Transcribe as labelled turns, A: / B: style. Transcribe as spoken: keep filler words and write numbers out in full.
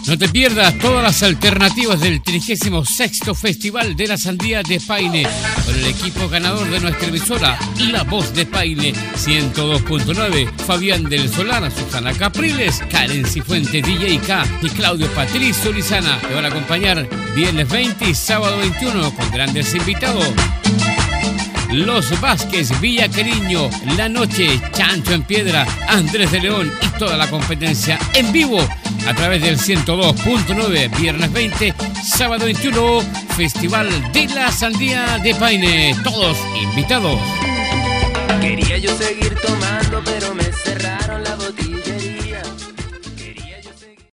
A: No te pierdas todas las alternativas del trigésimo sexto Festival de la Sandía de Paine, con el equipo ganador de nuestra emisora, La Voz de Paine, ciento dos punto nueve, Fabián del Solar, Susana Capriles, Karen Cifuentes, D J K y Claudio Patricio Lizana. Te van a acompañar viernes veinte y sábado veintiuno con grandes invitados. Los Vázquez, Villa Cariño, La Noche, Chancho en Piedra, Andrés de León y toda la competencia en vivo a través del ciento dos punto nueve, viernes veinte, sábado veintiuno, Festival de la Sandía de Paine. Todos invitados.
B: Quería yo seguir tomando, pero me cerraron la botillería.